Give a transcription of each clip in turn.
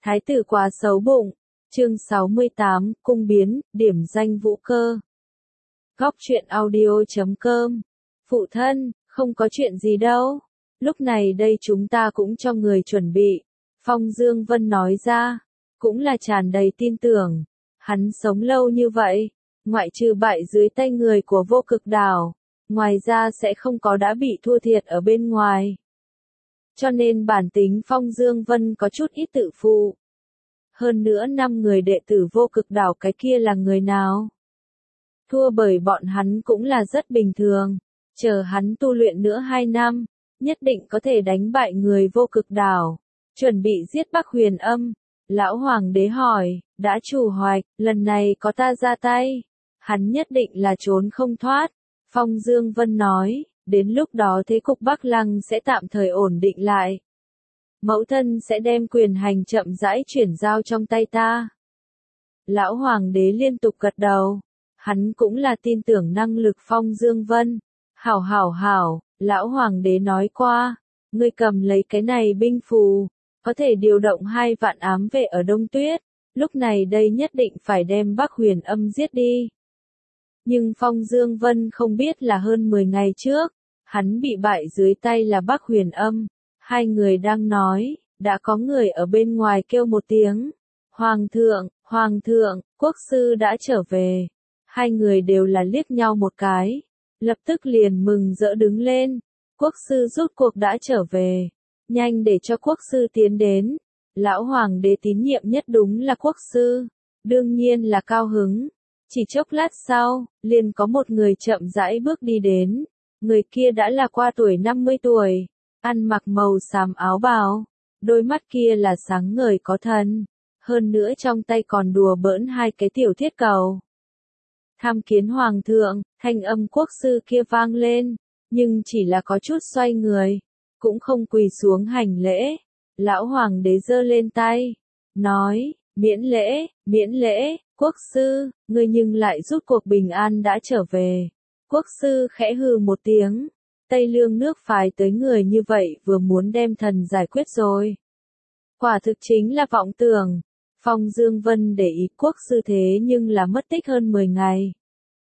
Thái tử quá xấu bụng. Chương 68, cung biến, điểm danh Vũ Cơ. Góc truyện audio.com. Phụ thân, không có chuyện gì đâu. Lúc này đây chúng ta cũng cho người chuẩn bị. Phong Dương Vân nói ra, cũng là tràn đầy tin tưởng. Hắn sống lâu như vậy, ngoại trừ bại dưới tay người của Vô Cực Đảo, ngoài ra sẽ không có đã bị thua thiệt ở bên ngoài. Cho nên bản tính Phong Dương Vân có chút ít tự phụ. Hơn nữa 5 người đệ tử Vô Cực Đảo cái kia là người nào? Thua bởi bọn hắn cũng là rất bình thường. Chờ hắn tu luyện nữa 2 năm, nhất định có thể đánh bại người Vô Cực Đảo. Chuẩn bị giết Bắc Huyền Âm. Lão Hoàng đế hỏi, đã chủ hoạch, lần này có ta ra tay, hắn nhất định là trốn không thoát. Phong Dương Vân nói, đến lúc đó thế cục Bắc Lăng sẽ tạm thời ổn định lại. Mẫu thân sẽ đem quyền hành chậm rãi chuyển giao trong tay ta. Lão Hoàng đế liên tục gật đầu. Hắn cũng là tin tưởng năng lực Phong Dương Vân. Hảo, Lão Hoàng đế nói qua. Ngươi cầm lấy cái này binh phù. Có thể điều động 2 vạn ám vệ ở Đông Tuyết. Lúc này đây nhất định phải đem Bắc Huyền Âm giết đi. Nhưng Phong Dương Vân không biết là hơn 10 ngày trước. Hắn bị bại dưới tay là Bắc Huyền Âm. 2 người đang nói, đã có người ở bên ngoài kêu một tiếng. Hoàng thượng, quốc sư đã trở về. 2 người đều là liếc nhau một cái. Lập tức liền mừng rỡ đứng lên. Quốc sư rốt cuộc đã trở về. Nhanh để cho quốc sư tiến đến. Lão Hoàng đế tín nhiệm nhất đúng là quốc sư. Đương nhiên là cao hứng. Chỉ chốc lát sau, liền có một người chậm rãi bước đi đến. Người kia đã là qua tuổi 50 tuổi. Ăn mặc màu xám áo bào, đôi mắt kia là sáng ngời có thần, hơn nữa trong tay còn đùa bỡn 2 cái tiểu thiết cầu. Tham kiến hoàng thượng, thanh âm quốc sư kia vang lên, nhưng chỉ là có chút xoay người, cũng không quỳ xuống hành lễ. Lão Hoàng đế giơ lên tay, nói, miễn lễ, quốc sư, ngươi nhưng lại rút cuộc bình an đã trở về. Quốc sư khẽ hừ một tiếng. Tây Lương nước phái tới người như vậy vừa muốn đem thần giải quyết rồi. Quả thực chính là vọng tưởng. Phong Dương Vân để ý quốc sư thế nhưng là mất tích hơn 10 ngày.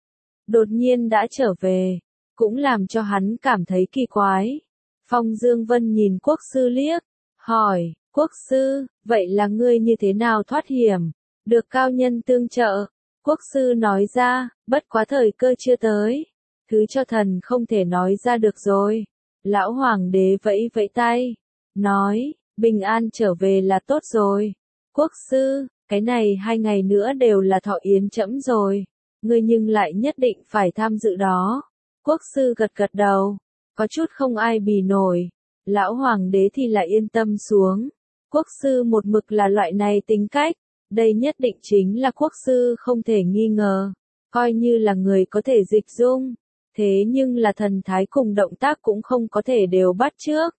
Đột nhiên đã trở về, cũng làm cho hắn cảm thấy kỳ quái. Phong Dương Vân nhìn quốc sư liếc, hỏi, quốc sư, vậy là ngươi như thế nào thoát hiểm, được cao nhân tương trợ? Quốc sư nói ra, bất quá thời cơ chưa tới. Thứ cho thần không thể nói ra được rồi. Lão Hoàng đế vẫy vẫy tay, nói, bình an trở về là tốt rồi. Quốc sư, cái này 2 ngày nữa đều là thọ yến trẫm rồi. Ngươi nhưng lại nhất định phải tham dự đó. Quốc sư gật gật đầu, có chút không ai bì nổi. Lão Hoàng đế thì lại yên tâm xuống. Quốc sư một mực là loại này tính cách. Đây nhất định chính là quốc sư không thể nghi ngờ. Coi như là người có thể dịch dung. Thế nhưng là thần thái cùng động tác cũng không có thể đều bắt chước.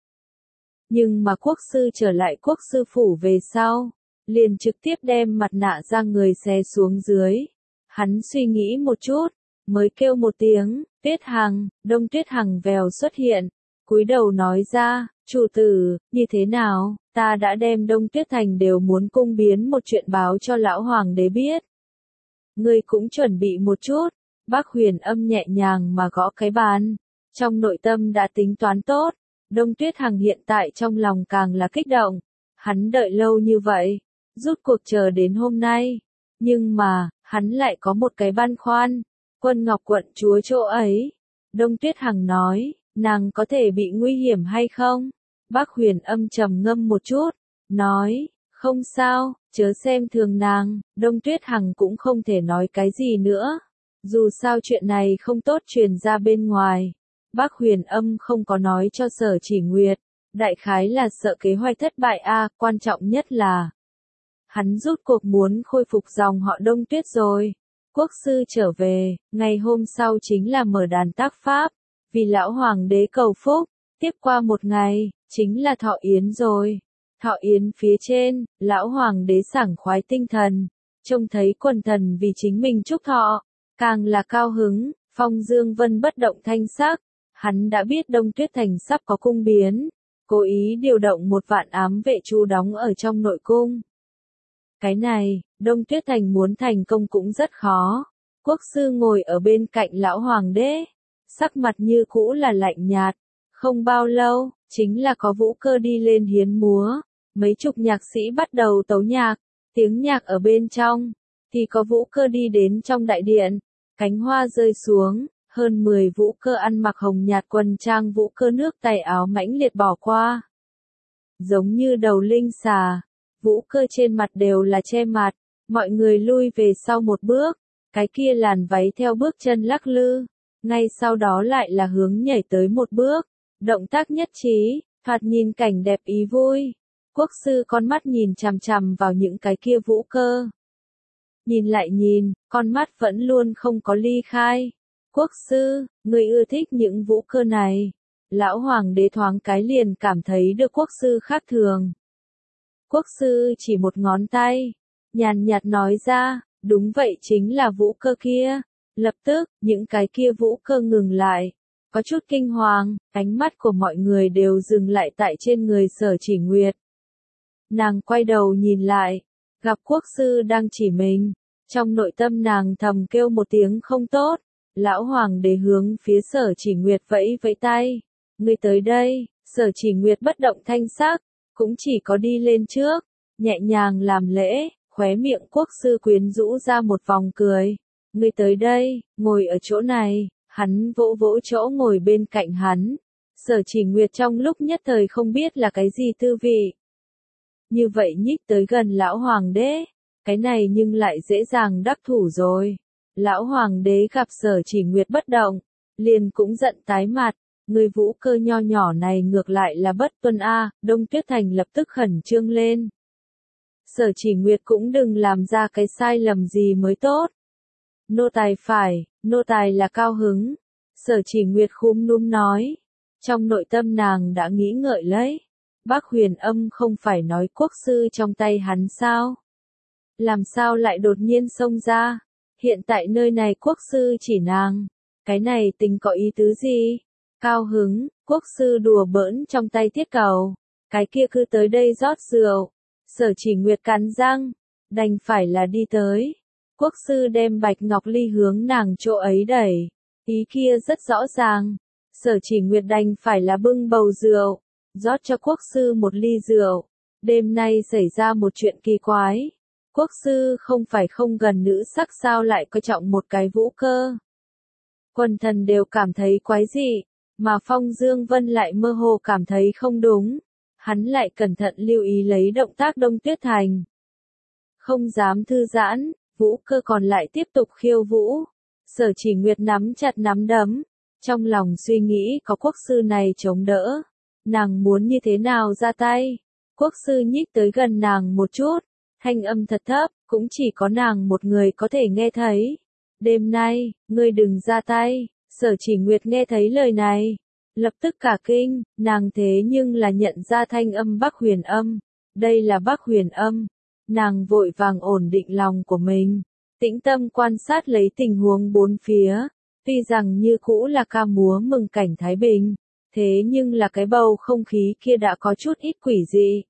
Nhưng mà quốc sư trở lại quốc sư phủ về sau, liền trực tiếp đem mặt nạ ra người xé xuống dưới. Hắn suy nghĩ một chút, mới kêu một tiếng, Tuyết Hằng, Đông Tuyết Hằng vèo xuất hiện, cúi đầu nói ra, chủ tử, như thế nào, ta đã đem Đông Tuyết Thành đều muốn cung biến một chuyện báo cho lão Hoàng đế biết. Ngươi cũng chuẩn bị một chút. Bắc Huyền Âm nhẹ nhàng mà gõ cái bàn, trong nội tâm đã tính toán tốt. Đông Tuyết Hằng hiện tại trong lòng càng là kích động. Hắn đợi lâu như vậy, rút cuộc chờ đến hôm nay. Nhưng mà, hắn lại có một cái băn khoăn. Quân Ngọc quận chúa chỗ ấy. Đông Tuyết Hằng nói, nàng có thể bị nguy hiểm hay không? Bắc Huyền Âm trầm ngâm một chút, nói, không sao, chớ xem thường nàng. Đông Tuyết Hằng cũng không thể nói cái gì nữa. Dù sao chuyện này không tốt truyền ra bên ngoài. Bắc Huyền Âm không có nói cho Sở Chỉ Nguyệt. Đại khái là sợ kế hoạch thất bại quan trọng nhất là hắn rút cuộc muốn khôi phục dòng họ Đông Tuyết rồi. Quốc sư trở về, ngày hôm sau chính là mở đàn tác pháp. Vì lão Hoàng đế cầu phúc, tiếp qua 1 ngày, chính là thọ yến rồi. Thọ yến phía trên, lão Hoàng đế sảng khoái tinh thần. Trông thấy quần thần vì chính mình chúc thọ. Càng là cao hứng, Phong Dương Vân bất động thanh sắc, hắn đã biết Đông Tuyết Thành sắp có cung biến, cố ý điều động 1 vạn ám vệ trú đóng ở trong nội cung. Cái này, Đông Tuyết Thành muốn thành công cũng rất khó. Quốc sư ngồi ở bên cạnh lão hoàng đế, sắc mặt như cũ là lạnh nhạt. Không bao lâu, chính là có Vũ Cơ đi lên hiến múa, mấy chục nhạc sĩ bắt đầu tấu nhạc, tiếng nhạc ở bên trong, thì có Vũ Cơ đi đến trong đại điện, cánh hoa rơi xuống, hơn 10 Vũ Cơ ăn mặc hồng nhạt quần trang Vũ Cơ nước tay áo mãnh liệt bỏ qua. Giống như đầu linh xà, Vũ Cơ trên mặt đều là che mặt, mọi người lui về sau một bước, cái kia làn váy theo bước chân lắc lư, ngay sau đó lại là hướng nhảy tới một bước, động tác nhất trí, thoạt nhìn cảnh đẹp ý vui. Quốc sư con mắt nhìn chằm chằm vào những cái kia Vũ Cơ. Nhìn lại nhìn, con mắt vẫn luôn không có ly khai. Quốc sư, người ưa thích những Vũ Cơ này. Lão hoàng đế thoáng cái liền cảm thấy được quốc sư khác thường. Quốc sư chỉ một ngón tay, nhàn nhạt nói ra, đúng vậy chính là Vũ Cơ kia. Lập tức, những cái kia Vũ Cơ ngừng lại, có chút kinh hoàng, ánh mắt của mọi người đều dừng lại tại trên người Sở Chỉ Nguyệt. Nàng quay đầu nhìn lại, gặp quốc sư đang chỉ mình, trong nội tâm nàng thầm kêu một tiếng không tốt, lão hoàng đế hướng phía Sở Chỉ Nguyệt vẫy vẫy tay, người tới đây. Sở Chỉ Nguyệt bất động thanh sắc, cũng chỉ có đi lên trước, nhẹ nhàng làm lễ, khóe miệng quốc sư quyến rũ ra một vòng cười, người tới đây, ngồi ở chỗ này. Hắn vỗ vỗ chỗ ngồi bên cạnh hắn. Sở Chỉ Nguyệt trong lúc nhất thời không biết là cái gì tư vị. Như vậy nhích tới gần lão hoàng đế, cái này nhưng lại dễ dàng đắc thủ rồi. Lão hoàng đế gặp Sở Chỉ Nguyệt bất động, liền cũng giận tái mặt, người Vũ Cơ nho nhỏ này ngược lại là bất tuân a. Đông Tuyết Thành lập tức khẩn trương lên. Sở Chỉ Nguyệt cũng đừng làm ra cái sai lầm gì mới tốt. Nô tài phải, nô tài là cao hứng. Sở Chỉ Nguyệt khúm núm nói. Trong nội tâm nàng đã nghĩ ngợi lấy. Bác Huyền Âm không phải nói quốc sư trong tay hắn sao? Làm sao lại đột nhiên xông ra? Hiện tại nơi này quốc sư chỉ nàng. Cái này tình có ý tứ gì? Cao hứng, quốc sư đùa bỡn trong tay thiết cầu. Cái kia cứ tới đây rót rượu. Sở Chỉ Nguyệt cắn răng, đành phải là đi tới. Quốc sư đem bạch ngọc ly hướng nàng chỗ ấy đẩy, ý kia rất rõ ràng. Sở Chỉ Nguyệt đành phải là bưng bầu rượu, rót cho quốc sư một ly rượu. Đêm nay xảy ra một chuyện kỳ quái. Quốc sư không phải không gần nữ sắc sao lại coi trọng một cái Vũ Cơ. Quần thần đều cảm thấy quái dị, mà Phong Dương Vân lại mơ hồ cảm thấy không đúng. Hắn lại cẩn thận lưu ý lấy động tác Đông Tuyết Thành. Không dám thư giãn. Vũ Cơ còn lại tiếp tục khiêu vũ. Sở Chỉ Nguyệt nắm chặt nắm đấm, trong lòng suy nghĩ có quốc sư này chống đỡ, nàng muốn như thế nào ra tay. Quốc sư nhích tới gần nàng một chút, thanh âm thật thấp, cũng chỉ có nàng một người có thể nghe thấy. Đêm nay, ngươi đừng ra tay. Sở Chỉ Nguyệt nghe thấy lời này, lập tức cả kinh, nàng thế nhưng là nhận ra thanh âm Bắc Huyền Âm. Đây là Bắc Huyền Âm. Nàng vội vàng ổn định lòng của mình, tĩnh tâm quan sát lấy tình huống bốn phía, tuy rằng như cũ là ca múa mừng cảnh Thái Bình, thế nhưng là cái bầu không khí kia đã có chút ít quỷ dị.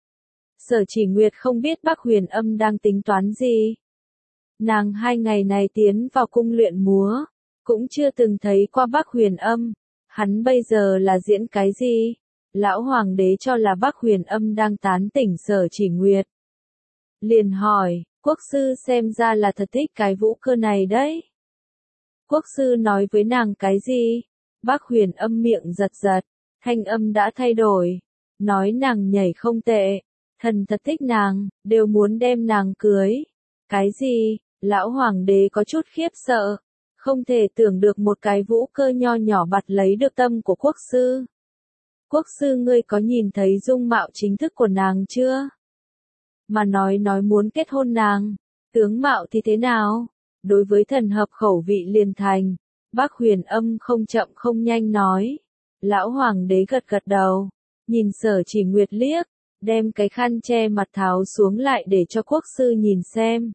Sở Chỉ Nguyệt không biết Bắc Huyền Âm đang tính toán gì. Nàng 2 ngày này tiến vào cung luyện múa, cũng chưa từng thấy qua Bắc Huyền Âm, hắn bây giờ là diễn cái gì? Lão hoàng đế cho là Bắc Huyền Âm đang tán tỉnh Sở Chỉ Nguyệt. Liền hỏi, quốc sư xem ra là thật thích cái Vũ Cơ này đấy. Quốc sư nói với nàng cái gì? Bắc Huyền Âm miệng giật giật, thanh âm đã thay đổi, nói nàng nhảy không tệ, thần thật thích nàng, đều muốn đem nàng cưới. Cái gì? Lão hoàng đế có chút khiếp sợ, không thể tưởng được một cái Vũ Cơ nho nhỏ bặt lấy được tâm của quốc sư. Quốc sư ngươi có nhìn thấy dung mạo chính thức của nàng chưa? Mà nói muốn kết hôn nàng, tướng mạo thì thế nào? Đối với thần hợp khẩu vị liền thành. Bắc Huyền Âm không chậm không nhanh nói. Lão hoàng đế gật gật đầu, nhìn Sở Chỉ Nguyệt liếc, đem cái khăn che mặt tháo xuống lại để cho quốc sư nhìn xem.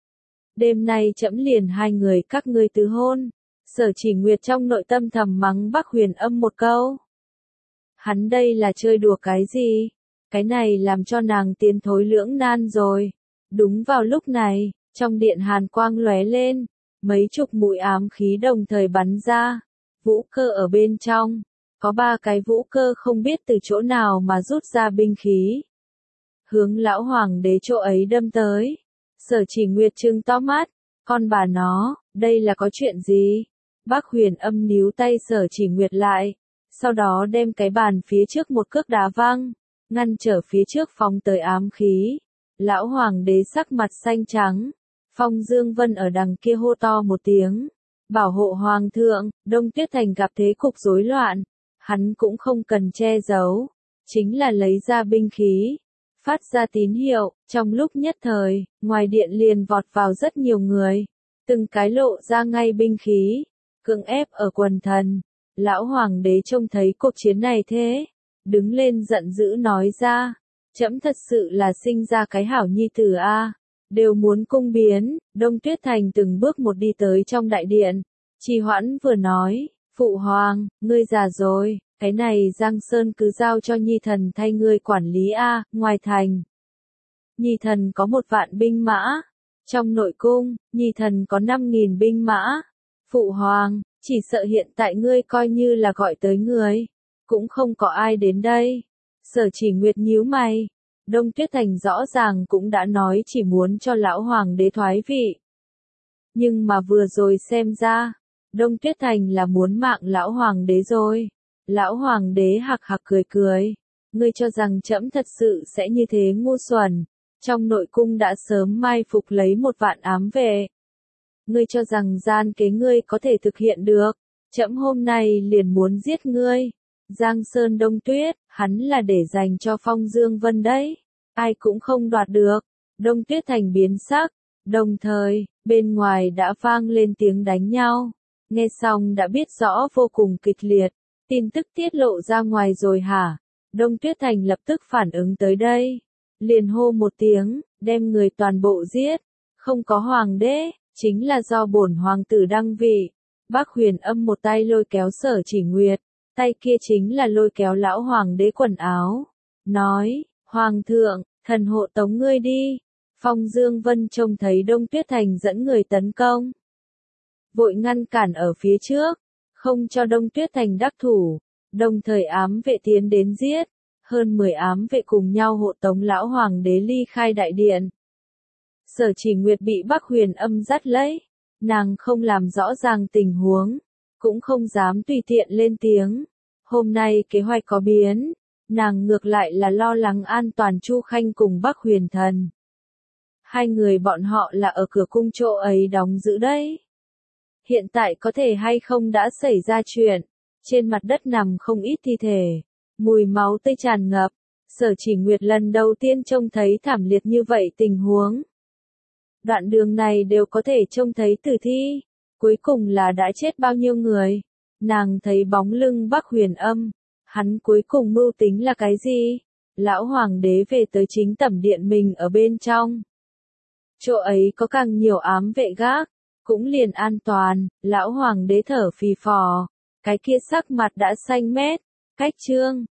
Đêm nay trẫm liền 2 người các ngươi tứ hôn. Sở Chỉ Nguyệt trong nội tâm thầm mắng Bắc Huyền Âm một câu. Hắn đây là chơi đùa cái gì? Cái này làm cho nàng tiến thối lưỡng nan rồi. Đúng vào lúc này, trong điện hàn quang lóe lên, mấy chục mũi ám khí đồng thời bắn ra. Vũ Cơ ở bên trong, có 3 cái Vũ Cơ không biết từ chỗ nào mà rút ra binh khí. Hướng lão hoàng đế chỗ ấy đâm tới. Sở Chỉ Nguyệt trừng to mắt, con bà nó, đây là có chuyện gì? Bác Huyền Âm níu tay Sở Chỉ Nguyệt lại, sau đó đem cái bàn phía trước một cước đá văng, ngăn trở phía trước phóng tới ám khí. Lão hoàng đế sắc mặt xanh trắng, Phong Dương Vân ở đằng kia hô to một tiếng, bảo hộ hoàng thượng. Đông Tuyết Thành gặp thế cục rối loạn, hắn cũng không cần che giấu, chính là lấy ra binh khí, phát ra tín hiệu. Trong lúc nhất thời, ngoài điện liền vọt vào rất nhiều người, từng cái lộ ra ngay binh khí, cưỡng ép ở quần thần. Lão hoàng đế trông thấy cuộc chiến này thế, đứng lên giận dữ nói ra, trẫm thật sự là sinh ra cái hảo nhi tử a, đều muốn cung biến. Đông Tuyết Thành từng bước một đi tới trong đại điện, trì hoãn vừa nói, phụ hoàng, ngươi già rồi, cái này Giang Sơn cứ giao cho nhi thần thay ngươi quản lý a. Ngoài thành, nhi thần có 1.000 binh mã, trong nội cung, nhi thần có 5.000 binh mã. Phụ hoàng, chỉ sợ hiện tại ngươi coi như là gọi tới người, cũng không có ai đến đây. Sở Chỉ Nguyệt nhíu mày, Đông Tuyết Thành rõ ràng cũng đã nói chỉ muốn cho lão hoàng đế thoái vị. Nhưng mà vừa rồi xem ra, Đông Tuyết Thành là muốn mạng lão hoàng đế rồi. Lão hoàng đế hạc hạc cười cười, ngươi cho rằng trẫm thật sự sẽ như thế ngu xuẩn, trong nội cung đã sớm mai phục lấy 1.000 ám vệ. Ngươi cho rằng gian kế ngươi có thể thực hiện được, trẫm hôm nay liền muốn giết ngươi. Giang Sơn Đông Tuyết, hắn là để dành cho Phong Dương Vân đấy, ai cũng không đoạt được. Đông Tuyết Thành biến sắc, đồng thời, bên ngoài đã vang lên tiếng đánh nhau. Nghe xong đã biết rõ vô cùng kịch liệt, tin tức tiết lộ ra ngoài rồi hả? Đông Tuyết Thành lập tức phản ứng tới đây, liền hô một tiếng, đem người toàn bộ giết, không có hoàng đế, chính là do bổn hoàng tử đăng vị. Bác Huyền Âm một tay lôi kéo Sở Chỉ Nguyệt, tay kia chính là lôi kéo lão hoàng đế quần áo, nói, hoàng thượng, thần hộ tống ngươi đi. Phong Dương Vân trông thấy Đông Tuyết Thành dẫn người tấn công, vội ngăn cản ở phía trước, không cho Đông Tuyết Thành đắc thủ, đồng thời ám vệ tiến đến giết. Hơn 10 ám vệ cùng nhau hộ tống lão hoàng đế ly khai đại điện. Sở Chỉ Nguyệt bị Bác Huyền Âm dắt lấy, nàng không làm rõ ràng tình huống, cũng không dám tùy tiện lên tiếng. Hôm nay kế hoạch có biến, nàng ngược lại là lo lắng an toàn Chu Khanh cùng Bác Huyền Thần. Hai người bọn họ là ở cửa cung chỗ ấy đóng giữ đấy. Hiện tại có thể hay không đã xảy ra chuyện, trên mặt đất nằm không ít thi thể, mùi máu tươi tràn ngập. Sở Chỉ Nguyệt lần đầu tiên trông thấy thảm liệt như vậy tình huống. Đoạn đường này đều có thể trông thấy tử thi, cuối cùng là đã chết bao nhiêu người. Nàng thấy bóng lưng Bác Huyền Âm, hắn cuối cùng mưu tính là cái gì? Lão hoàng đế về tới chính tẩm điện mình ở bên trong. Chỗ ấy có càng nhiều ám vệ gác, cũng liền an toàn. Lão hoàng đế thở phì phò, cái kia sắc mặt đã xanh mét, cách trương,